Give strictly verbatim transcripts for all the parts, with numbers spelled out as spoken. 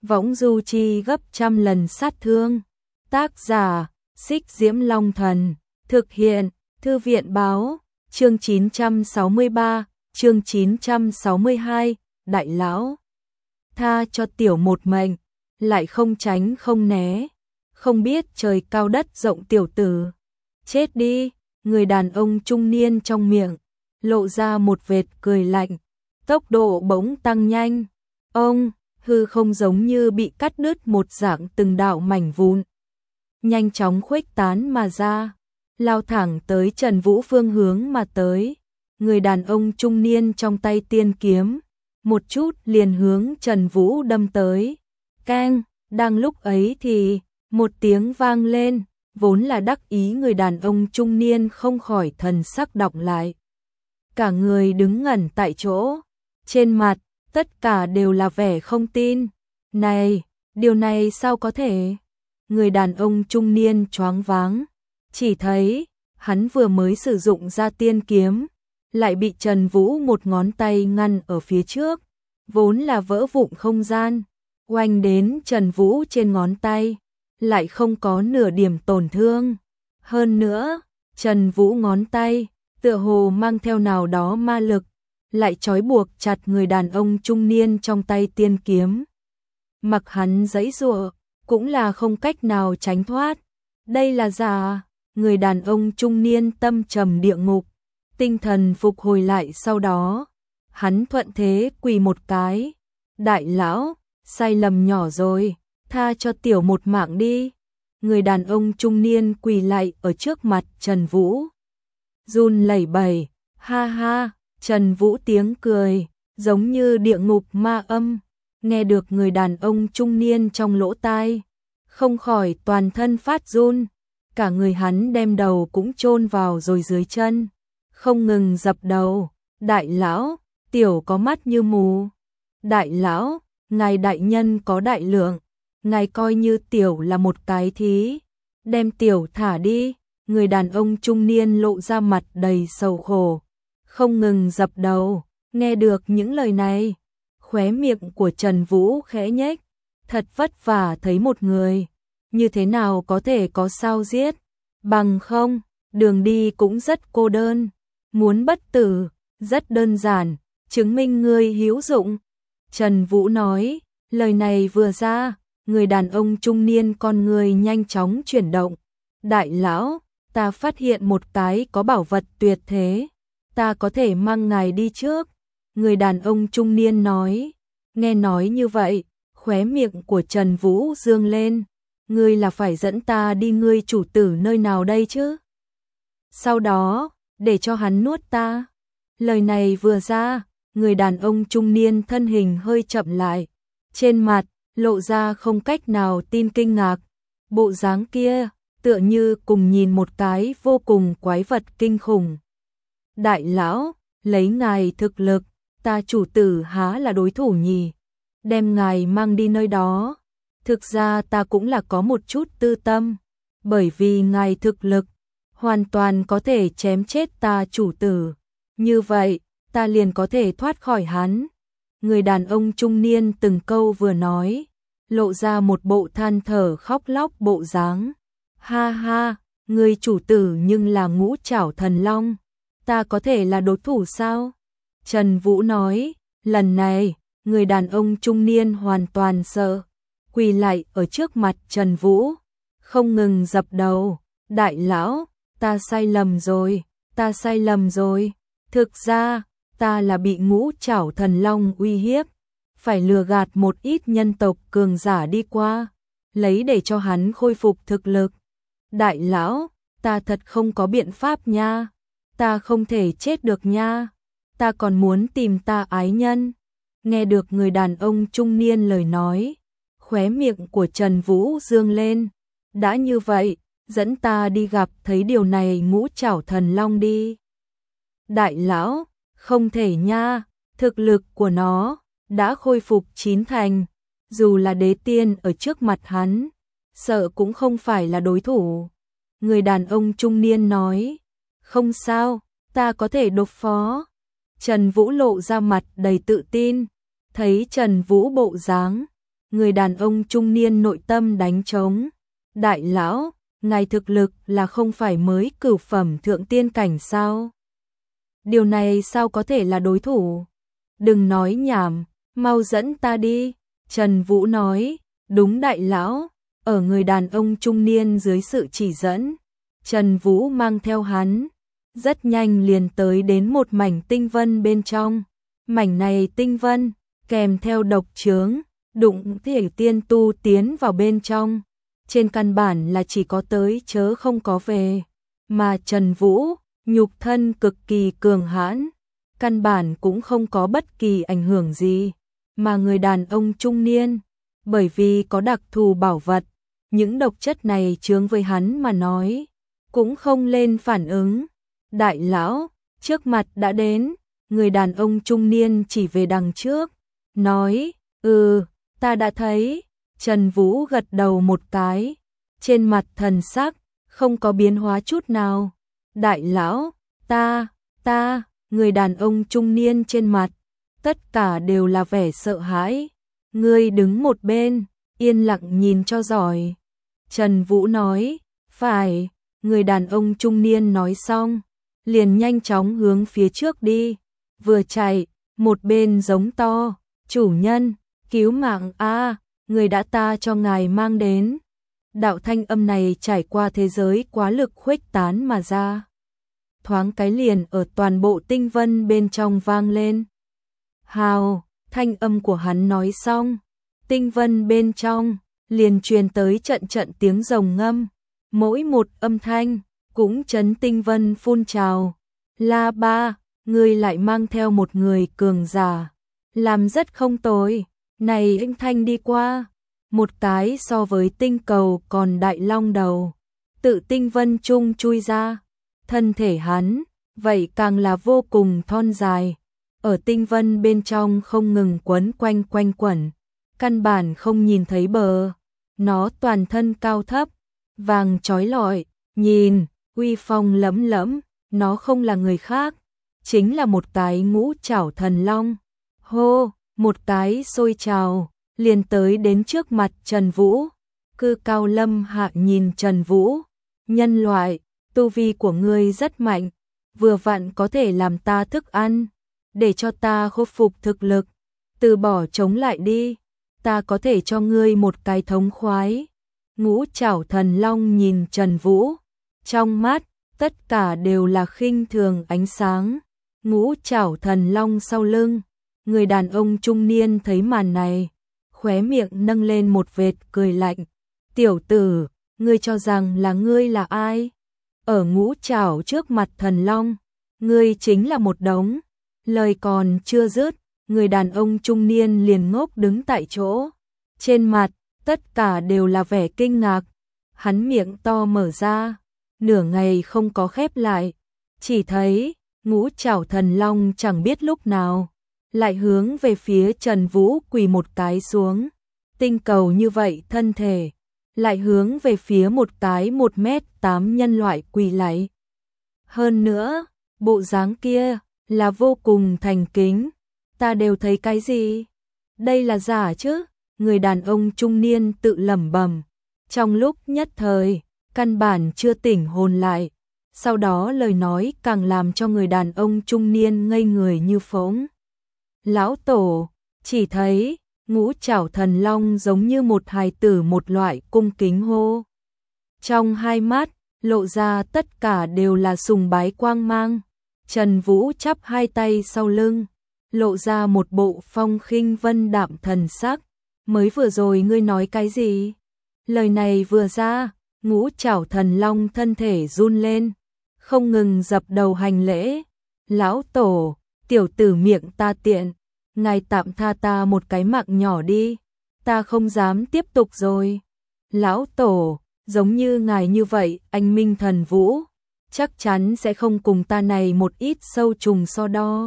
võng du chi gấp trăm lần sát thương. Tác giả, Xích Diễm Long Thần. Thực hiện, Thư viện Báo. Chương chín trăm sáu mươi ba, chương chín trăm sáu mươi hai, Đại Lão. Tha cho tiểu một mệnh, lại không tránh không né. Không biết trời cao đất rộng tiểu tử. Chết đi, người đàn ông trung niên trong miệng lộ ra một vệt cười lạnh, tốc độ bỗng tăng nhanh. Ông, hư không giống như bị cắt đứt một dạng từng đạo mảnh vụn, nhanh chóng khuếch tán mà ra, lao thẳng tới Trần Vũ phương hướng mà tới. Người đàn ông trung niên trong tay tiên kiếm, một chút liền hướng Trần Vũ đâm tới. Keng, đang lúc ấy thì một tiếng vang lên, vốn là đắc ý người đàn ông trung niên không khỏi thần sắc đọc lại. Cả người đứng ngẩn tại chỗ, trên mặt tất cả đều là vẻ không tin. Này, điều này sao có thể? Người đàn ông trung niên choáng váng, chỉ thấy hắn vừa mới sử dụng ra tiên kiếm, lại bị Trần Vũ một ngón tay ngăn ở phía trước, vốn là vỡ vụn không gian, oanh đến Trần Vũ trên ngón tay, lại không có nửa điểm tổn thương. Hơn nữa, Trần Vũ ngón tay tựa hồ mang theo nào đó ma lực, lại trói buộc chặt người đàn ông trung niên trong tay tiên kiếm. Mặc hắn giãy giụa, cũng là không cách nào tránh thoát. Đây là giả. Người đàn ông trung niên tâm trầm địa ngục, tinh thần phục hồi lại sau đó, hắn thuận thế quỳ một cái. Đại lão, sai lầm nhỏ rồi, tha cho tiểu một mạng đi. Người đàn ông trung niên quỳ lại ở trước mặt Trần Vũ, run lẩy bẩy. Ha ha, Trần Vũ tiếng cười giống như địa ngục ma âm, nghe được người đàn ông trung niên trong lỗ tai, không khỏi toàn thân phát run, cả người hắn đem đầu cũng chôn vào rồi dưới chân, không ngừng dập đầu. Đại lão, tiểu có mắt như mù. Đại lão, ngài đại nhân có đại lượng, ngài coi như tiểu là một cái thí, đem tiểu thả đi. Người đàn ông trung niên lộ ra mặt đầy sầu khổ, không ngừng dập đầu. Nghe được những lời này, khóe miệng của Trần Vũ khẽ nhếch, thật vất vả thấy một người, như thế nào có thể có sao giết, bằng không, đường đi cũng rất cô đơn, muốn bất tử, rất đơn giản, chứng minh ngươi hữu dụng. Trần Vũ nói, lời này vừa ra, người đàn ông trung niên con người nhanh chóng chuyển động. Đại lão, ta phát hiện một cái có bảo vật tuyệt thế, ta có thể mang ngài đi trước. Người đàn ông trung niên nói, nghe nói như vậy, khóe miệng của Trần Vũ dương lên. Ngươi là phải dẫn ta đi ngươi chủ tử nơi nào đây chứ? Sau đó, để cho hắn nuốt ta. Lời này vừa ra, người đàn ông trung niên thân hình hơi chậm lại, trên mặt lộ ra không cách nào tin kinh ngạc. Bộ dáng kia tựa như cùng nhìn một cái vô cùng quái vật kinh khủng. Đại lão, lấy ngài thực lực, ta chủ tử há là đối thủ nhỉ? Đem ngài mang đi nơi đó. Thực ra ta cũng là có một chút tư tâm, bởi vì ngài thực lực hoàn toàn có thể chém chết ta chủ tử, như vậy ta liền có thể thoát khỏi hắn. Người đàn ông trung niên từng câu vừa nói, lộ ra một bộ than thở khóc lóc bộ dáng. Ha ha, người chủ tử nhưng là ngũ trảo thần long, ta có thể là đối thủ sao? Trần Vũ nói. Lần này, người đàn ông trung niên hoàn toàn sợ, quỳ lại ở trước mặt Trần Vũ, không ngừng dập đầu. Đại lão, ta sai lầm rồi, ta sai lầm rồi. Thực ra, ta là bị ngũ trảo thần long uy hiếp, phải lừa gạt một ít nhân tộc cường giả đi qua, lấy để cho hắn khôi phục thực lực. Đại lão, ta thật không có biện pháp nha, ta không thể chết được nha, ta còn muốn tìm ta ái nhân. Nghe được người đàn ông trung niên lời nói, khóe miệng của Trần Vũ dương lên. Đã như vậy, dẫn ta đi gặp thấy điều này ngũ trảo thần long đi. Đại lão, không thể nha, thực lực của nó đã khôi phục chín thành, dù là đế tiên ở trước mặt hắn, sợ cũng không phải là đối thủ. Người đàn ông trung niên nói, không sao, ta có thể đối phó. Trần Vũ lộ ra mặt đầy tự tin, thấy Trần Vũ bộ dáng, Người đàn ông trung niên nội tâm đánh trống. Đại lão, ngài thực lực là không phải mới cửu phẩm thượng tiên cảnh sao? Điều này sao có thể là đối thủ? Đừng nói nhảm, mau dẫn ta đi. Trần Vũ nói, đúng đại lão. Ở người đàn ông trung niên dưới sự chỉ dẫn, Trần Vũ mang theo hắn, rất nhanh liền tới đến một mảnh tinh vân bên trong. Mảnh này tinh vân, kèm theo độc chướng, đụng thể tiên tu tiến vào bên trong. Trên căn bản là chỉ có tới chớ không có về. Mà Trần Vũ, nhục thân cực kỳ cường hãn, căn bản cũng không có bất kỳ ảnh hưởng gì. Mà người đàn ông trung niên, bởi vì có đặc thù bảo vật, những độc chất này chướng với hắn mà nói, cũng không lên phản ứng. Đại lão, trước mặt đã đến, người đàn ông trung niên chỉ về đằng trước, nói, ừ, ta đã thấy. Trần Vũ gật đầu một cái, trên mặt thần sắc, không có biến hóa chút nào. Đại lão, ta, ta, người đàn ông trung niên trên mặt, tất cả đều là vẻ sợ hãi. Ngươi đứng một bên, yên lặng nhìn cho giỏi. Trần Vũ nói, phải. Người đàn ông trung niên nói xong, liền nhanh chóng hướng phía trước đi. Vừa chạy, một bên giống to, chủ nhân, cứu mạng a, người đã ta cho ngài mang đến. Đạo thanh âm này trải qua thế giới quá lực khuếch tán mà ra. Thoáng cái liền ở toàn bộ tinh vân bên trong vang lên. Hào, thanh âm của hắn nói xong, tinh vân bên trong liền truyền tới trận trận tiếng rồng ngâm, mỗi một âm thanh cũng chấn tinh vân phun trào. La Ba, ngươi lại mang theo một người cường giả, làm rất không tồi. Này anh thanh đi qua, một cái so với tinh cầu còn đại long đầu, tự tinh vân trung chui ra, thân thể hắn vậy càng là vô cùng thon dài, ở tinh vân bên trong không ngừng quấn quanh quanh quẩn, căn bản không nhìn thấy bờ. Nó toàn thân cao thấp, vàng chói lọi, nhìn uy phong lẫm lẫm. Nó không là người khác, chính là một cái ngũ trảo thần long. Hô, một cái sôi trào, liền tới đến trước mặt Trần Vũ. Cư Cao Lâm Hạ nhìn Trần Vũ, nhân loại, tu vi của ngươi rất mạnh, vừa vặn có thể làm ta thức ăn, để cho ta khôi phục thực lực, từ bỏ chống lại đi, ta có thể cho ngươi một cái thống khoái. Ngũ trảo thần long nhìn Trần Vũ, trong mắt tất cả đều là khinh thường ánh sáng. Ngũ trảo thần long sau lưng, người đàn ông trung niên thấy màn này, khóe miệng nâng lên một vệt cười lạnh. Tiểu tử, ngươi cho rằng là ngươi là ai? Ở ngũ trảo trước mặt thần long, ngươi chính là một đống. Lời còn chưa dứt, người đàn ông trung niên liền ngốc đứng tại chỗ. Trên mặt, tất cả đều là vẻ kinh ngạc. Hắn miệng to mở ra, nửa ngày không có khép lại. Chỉ thấy, ngũ trảo thần long chẳng biết lúc nào, lại hướng về phía Trần Vũ quỳ một cái xuống. Tinh cầu như vậy thân thể, lại hướng về phía một cái một mét tám nhân loại quỳ lạy. Hơn nữa, bộ dáng kia là vô cùng thành kính. Ta đều thấy cái gì? Đây là giả chứ? Người đàn ông trung niên tự lẩm bẩm. Trong lúc nhất thời, căn bản chưa tỉnh hồn lại. Sau đó lời nói càng làm cho người đàn ông trung niên ngây người như phỗng. Lão tổ, chỉ thấy ngũ trảo thần long giống như một hài tử một loại cung kính hô. Trong hai mắt, lộ ra tất cả đều là sùng bái quang mang. Trần Vũ chắp hai tay sau lưng, lộ ra một bộ phong khinh vân đạm thần sắc. Mới vừa rồi ngươi nói cái gì? Lời này vừa ra, ngũ trảo thần long thân thể run lên, không ngừng dập đầu hành lễ. Lão tổ, tiểu tử miệng ta tiện, ngài tạm tha ta một cái mạng nhỏ đi, ta không dám tiếp tục rồi. Lão tổ, giống như ngài như vậy, anh Minh Thần Vũ, chắc chắn sẽ không cùng ta này một ít sâu trùng so đo.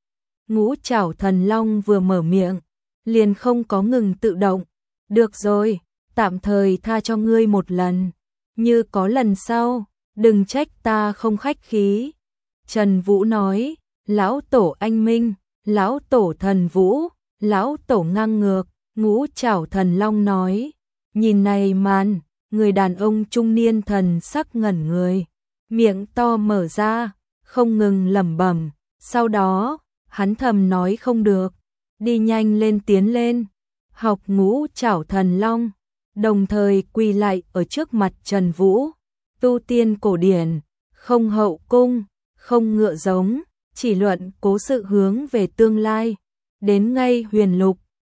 Ngũ trảo thần long vừa mở miệng, liền không có ngừng tự động. Được rồi, tạm thời tha cho ngươi một lần, như có lần sau, đừng trách ta không khách khí. Trần Vũ nói, lão tổ anh Minh, lão tổ Thần Vũ, lão tổ ngang ngược, Ngũ Trảo Thần Long nói, nhìn này màn, người đàn ông trung niên thần sắc ngẩn người, miệng to mở ra, không ngừng lẩm bẩm, sau đó, hắn thầm nói không được, đi nhanh lên tiến lên, học Ngũ Trảo Thần Long, đồng thời quỳ lại ở trước mặt Trần Vũ, tu tiên cổ điển, không hậu cung, không ngựa giống, chỉ luận cố sự hướng về tương lai, đến ngay huyền lục,